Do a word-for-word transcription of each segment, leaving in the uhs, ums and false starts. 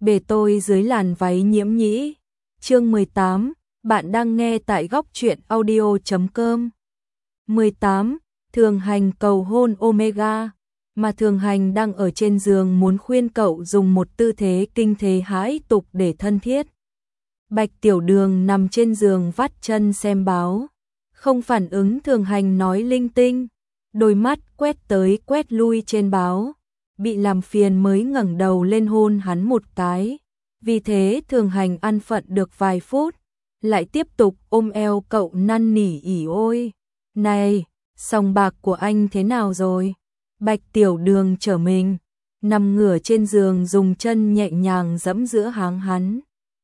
bề tôi dưới làn váy nhiễm nhĩ. Chương mười tám, bạn đang nghe tại góc truyện audio chấm com. mười tám, Thường Hành cầu hôn Omega, mà Thường Hành đang ở trên giường muốn khuyên cậu dùng một tư thế kinh thế hãi tục để thân thiết. Bạch Tiểu Đường nằm trên giường vắt chân xem báo, không phản ứng Thường Hành nói linh tinh, đôi mắt quét tới quét lui trên báo, bị làm phiền mới ngẩng đầu lên hôn hắn một cái. Vì thế Thường Hành ăn phận được vài phút, lại tiếp tục ôm eo cậu năn nỉ ỉ ôi. Này, sòng bạc của anh thế nào rồi? Bạch Tiểu Đường trở mình, nằm ngửa trên giường dùng chân nhẹ nhàng giẫm giữa háng hắn,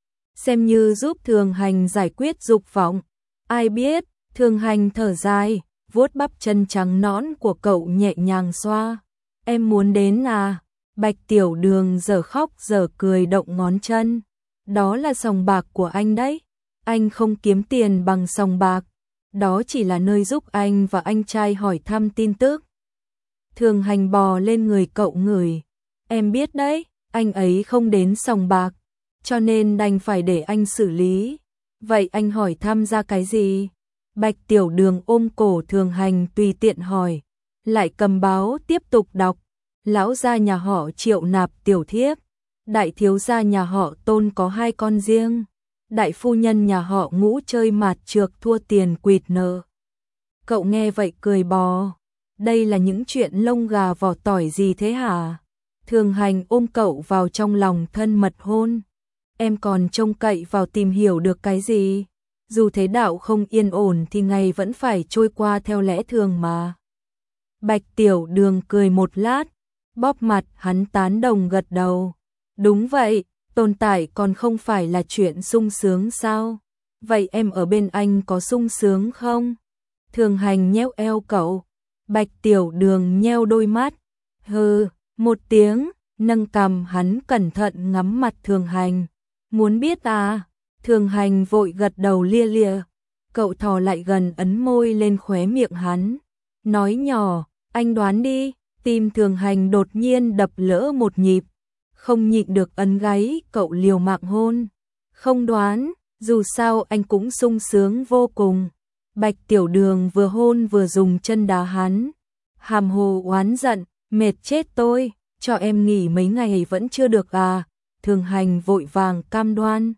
xem như giúp Thường Hành giải quyết dục vọng. Ai biết, Thường Hành thở dài, vuốt bắp chân trắng nõn của cậu nhẹ nhàng xoa. Em muốn đến à? Bạch Tiểu Đường giờ khóc giờ cười động ngón chân. Đó là sòng bạc của anh đấy. Anh không kiếm tiền bằng sòng bạc. Đó chỉ là nơi giúp anh và anh trai hỏi thăm tin tức. Thường Hành bò lên người cậu ngửi. Em biết đấy, anh ấy không đến sòng bạc, cho nên đành phải để anh xử lý. Vậy anh hỏi thăm ra cái gì? Bạch Tiểu Đường ôm cổ Thường Hành tùy tiện hỏi, lại cầm báo tiếp tục đọc. Lão gia nhà họ Triệu nạp tiểu thiếp, đại thiếu gia nhà họ Tôn có hai con riêng, đại phu nhân nhà họ Ngũ chơi mạt trược thua tiền quỵt nợ. Cậu nghe vậy cười bò, đây là những chuyện lông gà vỏ tỏi gì thế hả? Thường Hành ôm cậu vào trong lòng thân mật hôn. Em còn trông cậy vào tìm hiểu được cái gì? Dù thế đạo không yên ổn thì ngày vẫn phải trôi qua theo lẽ thường mà. Bạch Tiểu Đường cười một lát, bóp mặt hắn tán đồng gật đầu. Đúng vậy, tồn tại còn không phải là chuyện sung sướng sao? Vậy em ở bên anh có sung sướng không? Thường Hành nhéo eo cậu. Bạch Tiểu Đường nheo đôi mắt. Hừ, một tiếng, nâng cằm hắn cẩn thận ngắm mặt Thường Hành. Muốn biết à? Thường Hành vội gật đầu lia lịa. Cậu thò lại gần ấn môi lên khóe miệng hắn, nói nhỏ, anh đoán đi. Tim Thường Hành đột nhiên đập lỡ một nhịp, không nhịn được ấn gáy cậu liều mạng hôn. Không đoán, dù sao anh cũng sung sướng vô cùng. Bạch Tiểu Đường vừa hôn vừa dùng chân đá hắn, hàm hồ oán giận, mệt chết tôi, cho em nghỉ mấy ngày vẫn chưa được à? Thường Hành vội vàng cam đoan.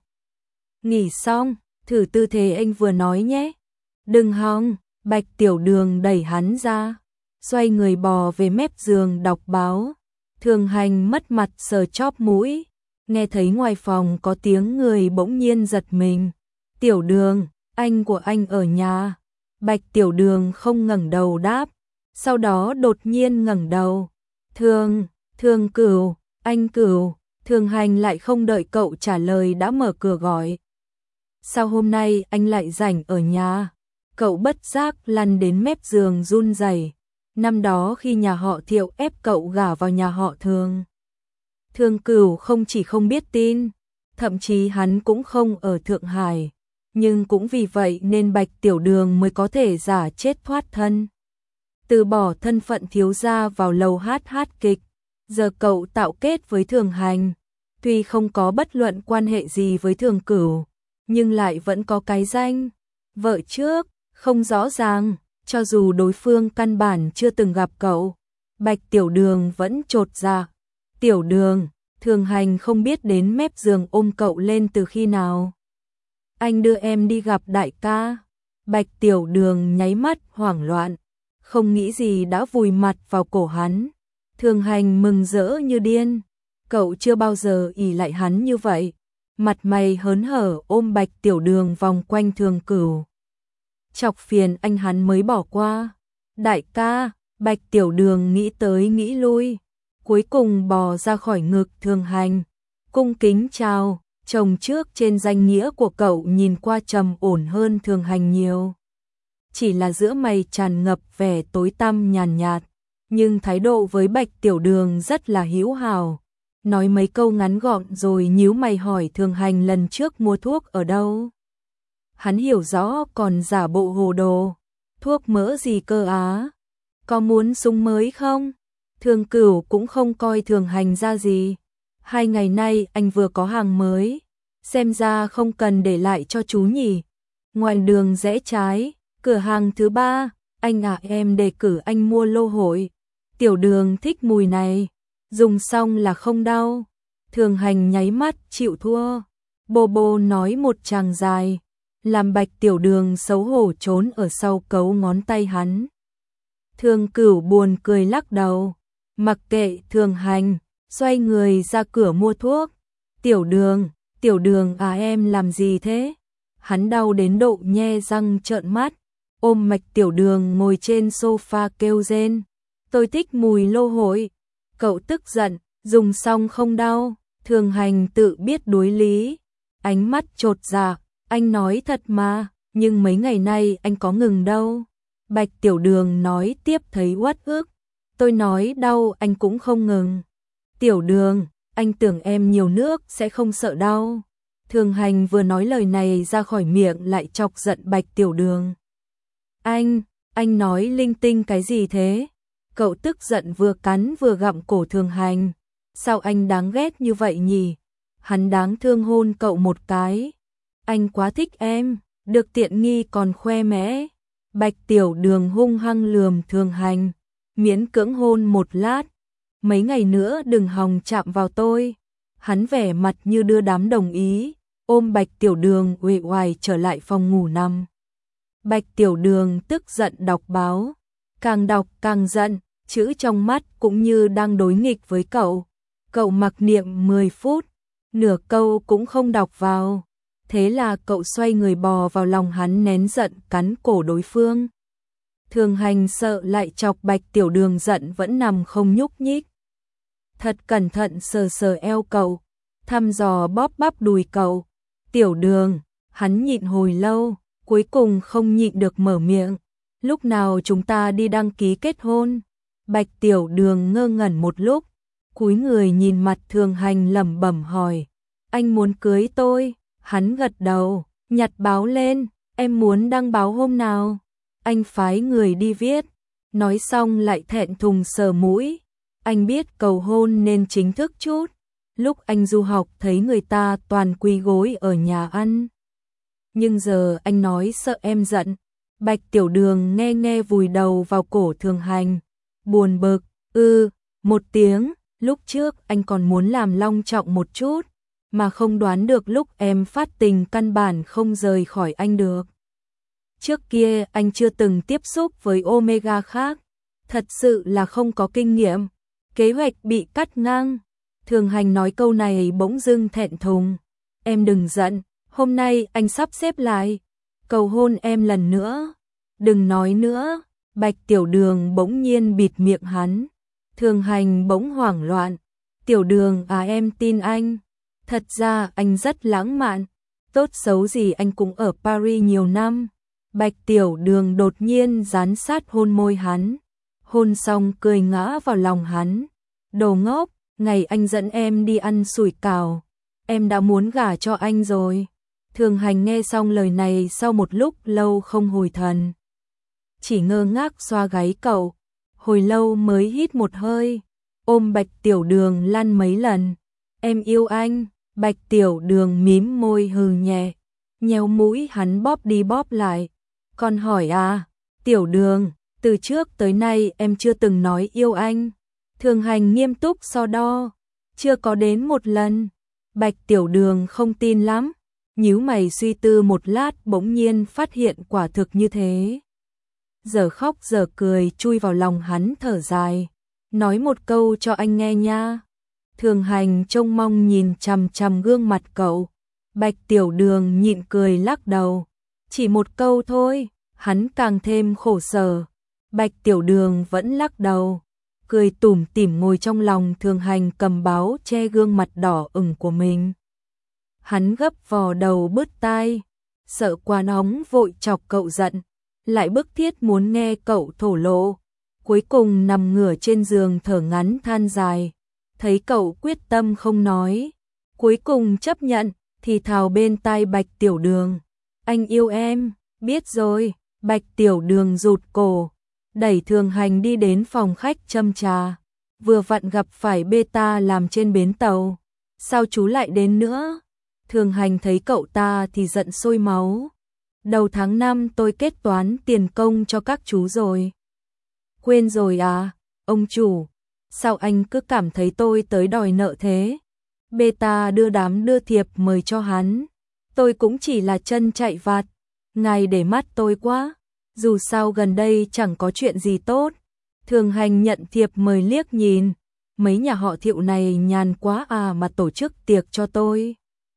Nghỉ xong, thử tư thế anh vừa nói nhé. Đừng hòng. Bạch Tiểu Đường đẩy hắn ra, xoay người bò về mép giường đọc báo. Thường Hành mất mặt sờ chóp mũi, nghe thấy ngoài phòng có tiếng người bỗng nhiên giật mình. Tiểu Đường, anh của anh ở nhà. Bạch Tiểu Đường không ngẩng đầu đáp, sau đó đột nhiên ngẩng đầu. Thường, Thường Cửu, anh Cửu. Thường Hành lại không đợi cậu trả lời đã mở cửa gọi. Sao hôm nay anh lại rảnh ở nhà? Cậu bất giác lăn đến mép giường run rẩy. Năm đó khi nhà họ Thiệu ép cậu gả vào nhà họ Thường, Thường Cửu không chỉ không biết tin, thậm chí hắn cũng không ở Thượng Hải, nhưng cũng vì vậy nên Bạch Tiểu Đường mới có thể giả chết thoát thân, từ bỏ thân phận thiếu gia vào lầu hát hát kịch. Giờ cậu tạo kết với Thường Hành, tuy không có bất luận quan hệ gì với Thường Cửu, nhưng lại vẫn có cái danh vợ trước, không rõ ràng. Cho dù đối phương căn bản chưa từng gặp cậu, Bạch Tiểu Đường vẫn chột dạ. Tiểu Đường, Thường Hành không biết đến mép giường ôm cậu lên từ khi nào. Anh đưa em đi gặp đại ca. Bạch Tiểu Đường nháy mắt hoảng loạn, không nghĩ gì đã vùi mặt vào cổ hắn. Thường Hành mừng rỡ như điên, cậu chưa bao giờ ỷ lại hắn như vậy, mặt mày hớn hở ôm Bạch Tiểu Đường vòng quanh Thường Cửu. Chọc phiền anh hắn mới bỏ qua. Đại ca, Bạch Tiểu Đường nghĩ tới nghĩ lui, cuối cùng bò ra khỏi ngực Thường Hành, cung kính chào. Chồng trước trên danh nghĩa của cậu nhìn qua trầm ổn hơn Thường Hành nhiều, chỉ là giữa mày tràn ngập vẻ tối tăm nhàn nhạt, nhưng thái độ với Bạch Tiểu Đường rất là hữu hảo. Nói mấy câu ngắn gọn rồi nhíu mày hỏi Thường Hành lần trước mua thuốc ở đâu. Hắn hiểu rõ còn giả bộ hồ đồ. Thuốc mỡ gì cơ á? Có muốn súng mới không? Thường Cửu cũng không coi Thường Hành ra gì. Hai ngày nay anh vừa có hàng mới, xem ra không cần để lại cho chú nhỉ. Ngoài đường rẽ trái, cửa hàng thứ ba, anh à em đề cử anh mua lô hội. Tiểu Đường thích mùi này, dùng xong là không đau. Thường Hành nháy mắt chịu thua. Bô bô nói một tràng dài, làm Bạch Tiểu Đường xấu hổ trốn ở sau cấu ngón tay hắn. Thường Cửu buồn cười lắc đầu, mặc kệ Thường Hành, xoay người ra cửa mua thuốc. Tiểu Đường, Tiểu Đường à em làm gì thế? Hắn đau đến độ nhe răng trợn mắt, ôm Mạch Tiểu Đường ngồi trên sofa kêu rên. Tôi thích mùi lô hội. Cậu tức giận, dùng xong không đau. Thường Hành tự biết đối lý, ánh mắt chột dạ, anh nói thật mà, nhưng mấy ngày nay anh có ngừng đâu. Bạch Tiểu Đường nói tiếp thấy uất ức, tôi nói đau anh cũng không ngừng. Tiểu Đường, anh tưởng em nhiều nước sẽ không sợ đau. Thường Hành vừa nói lời này ra khỏi miệng lại chọc giận Bạch Tiểu Đường. Anh, anh nói linh tinh cái gì thế? Cậu tức giận vừa cắn vừa gặm cổ Thường Hành. Sao anh đáng ghét như vậy nhỉ? Hắn đáng thương hôn cậu một cái. Anh quá thích em, được tiện nghi còn khoe mẽ. Bạch Tiểu Đường hung hăng lườm Thường Hành, miễn cưỡng hôn một lát. Mấy ngày nữa đừng hòng chạm vào tôi. Hắn vẻ mặt như đưa đám đồng ý, ôm Bạch Tiểu Đường uể oải trở lại phòng ngủ nằm. Bạch Tiểu Đường tức giận đọc báo, càng đọc càng giận, chữ trong mắt cũng như đang đối nghịch với cậu. Cậu mặc niệm mười phút, nửa câu cũng không đọc vào. Thế là cậu xoay người bò vào lòng hắn nén giận cắn cổ đối phương. Thường Hành sợ lại chọc Bạch Tiểu Đường giận vẫn nằm không nhúc nhích. Thật cẩn thận sờ sờ eo cậu, thăm dò bóp bắp đùi cậu. Tiểu Đường, hắn nhịn hồi lâu, cuối cùng không nhịn được mở miệng. Lúc nào chúng ta đi đăng ký kết hôn? Bạch Tiểu Đường ngơ ngẩn một lúc, cúi người nhìn mặt Thường Hành lẩm bẩm hỏi. Anh muốn cưới tôi? Hắn gật đầu, nhặt báo lên, em muốn đăng báo hôm nào? Anh phái người đi viết. Nói xong lại thẹn thùng sờ mũi. Anh biết cầu hôn nên chính thức chút. Lúc anh du học thấy người ta toàn quỳ gối ở nhà ăn. Nhưng giờ anh nói sợ em giận. Bạch Tiểu Đường nghe nghe vùi đầu vào cổ Thường Hành, buồn bực, ư, một tiếng. Lúc trước anh còn muốn làm long trọng một chút, mà không đoán được lúc em phát tình căn bản không rời khỏi anh được. Trước kia anh chưa từng tiếp xúc với Omega khác, thật sự là không có kinh nghiệm. Kế hoạch bị cắt ngang. Thường Hành nói câu này bỗng dưng thẹn thùng. Em đừng giận, hôm nay anh sắp xếp lại, cầu hôn em lần nữa. Đừng nói nữa. Bạch Tiểu Đường bỗng nhiên bịt miệng hắn. Thường Hành bỗng hoảng loạn. Tiểu Đường à em tin anh. Thật ra anh rất lãng mạn. Tốt xấu gì anh cũng ở Paris nhiều năm. Bạch Tiểu Đường đột nhiên dán sát hôn môi hắn. Hôn xong cười ngã vào lòng hắn. Đồ ngốc, ngày anh dẫn em đi ăn sủi cảo, em đã muốn gả cho anh rồi. Thường Hành nghe xong lời này sau một lúc lâu không hồi thần. Chỉ ngơ ngác xoa gáy cậu, hồi lâu mới hít một hơi, ôm Bạch Tiểu Đường lăn mấy lần. Em yêu anh. Bạch Tiểu Đường mím môi hừ nhẹ, nhéo mũi hắn bóp đi bóp lại. Con hỏi à, Tiểu Đường, từ trước tới nay em chưa từng nói yêu anh. Thường Hành nghiêm túc so đo, chưa có đến một lần. Bạch Tiểu Đường không tin lắm, nhíu mày suy tư một lát bỗng nhiên phát hiện quả thực như thế. Giờ khóc giờ cười chui vào lòng hắn thở dài, nói một câu cho anh nghe nha. Thường Hành trông mong nhìn chằm chằm gương mặt cậu. Bạch Tiểu Đường nhịn cười lắc đầu. Chỉ một câu thôi, hắn càng thêm khổ sở. Bạch Tiểu Đường vẫn lắc đầu, cười tủm tỉm ngồi trong lòng Thường Hành cầm báo che gương mặt đỏ ửng của mình. Hắn gấp vò đầu bứt tai, sợ quá nóng vội chọc cậu giận, lại bức thiết muốn nghe cậu thổ lộ. Cuối cùng nằm ngửa trên giường thở ngắn than dài. Thấy cậu quyết tâm không nói, cuối cùng chấp nhận, thì thào bên tai Bạch Tiểu Đường. Anh yêu em, biết rồi. Bạch Tiểu Đường rụt cổ, đẩy Thường Hành đi đến phòng khách châm trà. Vừa vặn gặp phải Beta làm trên bến tàu. sao chú lại đến nữa? Thường Hành thấy cậu ta thì giận sôi máu. Đầu tháng năm tôi kết toán tiền công cho các chú rồi. Quên rồi à, ông chủ, sao anh cứ cảm thấy tôi tới đòi nợ thế? Beta đưa đám đưa thiệp mời cho hắn. Tôi cũng chỉ là chân chạy vặt, ngài để mắt tôi quá, dù sao gần đây chẳng có chuyện gì tốt. Thường Hành nhận thiệp mời liếc nhìn, mấy nhà họ Thiệu này nhàn quá à mà tổ chức tiệc cho tôi.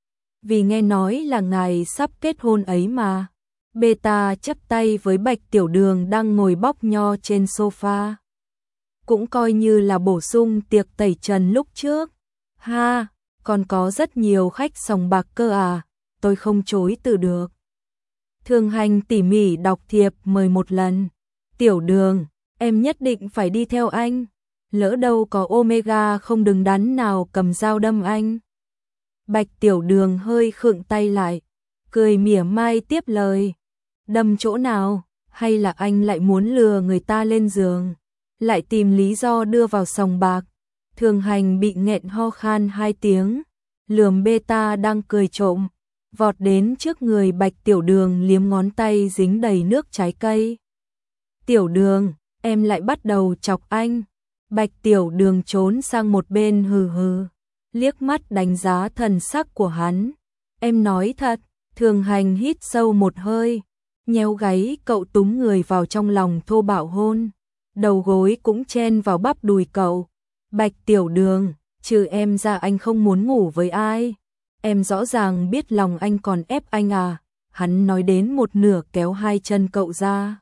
Vì nghe nói là ngài sắp kết hôn ấy mà. Beta chắp tay với Bạch Tiểu Đường đang ngồi bóc nho trên sofa. Cũng coi như là bổ sung tiệc tẩy trần lúc trước. Ha, còn có rất nhiều khách sòng bạc cơ à, tôi không chối từ được. Thường Hành tỉ mỉ đọc thiệp mời một lần. Tiểu Đường, em nhất định phải đi theo anh. Lỡ đâu có Omega không đứng đắn nào cầm dao đâm anh. Bạch Tiểu Đường hơi khựng tay lại, cười mỉa mai tiếp lời. Đâm chỗ nào, hay là anh lại muốn lừa người ta lên giường, lại tìm lý do đưa vào sòng bạc. Thường Hành bị nghẹn ho khan hai tiếng, lườm Beta đang cười trộm, vọt đến trước người Bạch Tiểu Đường liếm ngón tay dính đầy nước trái cây. Tiểu Đường, em lại bắt đầu chọc anh. Bạch Tiểu Đường trốn sang một bên hừ hừ, liếc mắt đánh giá thần sắc của hắn. Em nói thật. Thường Hành hít sâu một hơi, nhéo gáy cậu túm người vào trong lòng thô bạo hôn, đầu gối cũng chen vào bắp đùi cậu. Bạch Tiểu Đường, trừ em ra anh không muốn ngủ với ai. Em rõ ràng biết lòng anh còn ép anh à. Hắn nói đến một nửa kéo hai chân cậu ra,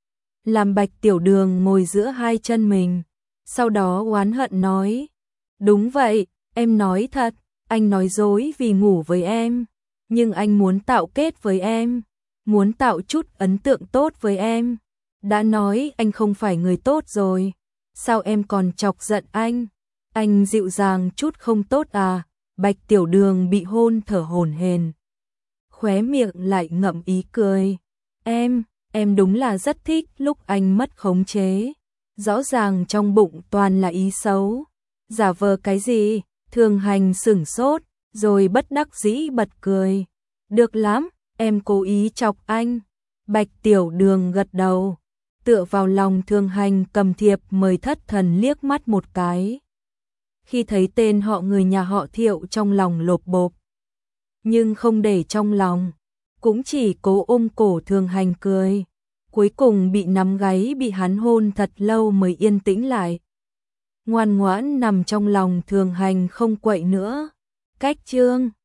làm Bạch Tiểu Đường ngồi giữa hai chân mình, sau đó oán hận nói. Đúng vậy, em nói thật, anh nói dối vì ngủ với em. Nhưng anh muốn tạo kết với em, muốn tạo chút ấn tượng tốt với em. Đã nói anh không phải người tốt rồi, sao em còn chọc giận anh? Anh dịu dàng chút không tốt à? Bạch Tiểu Đường bị hôn thở hổn hển, khóe miệng lại ngậm ý cười. Em, em đúng là rất thích lúc anh mất khống chế. Rõ ràng trong bụng toàn là ý xấu. Giả vờ cái gì? Thường Hành sửng sốt, rồi bất đắc dĩ bật cười. Được lắm, em cố ý chọc anh. Bạch Tiểu Đường gật đầu, tựa vào lòng Thường Hành cầm thiệp mời thất thần liếc mắt một cái. Khi thấy tên họ người nhà họ Thiệu trong lòng lộp bộp, nhưng không để trong lòng, cũng chỉ cố ôm cổ Thường Hành cười. Cuối cùng bị nắm gáy bị hắn hôn thật lâu mới yên tĩnh lại. Ngoan ngoãn nằm trong lòng Thường Hành không quậy nữa. Cách chương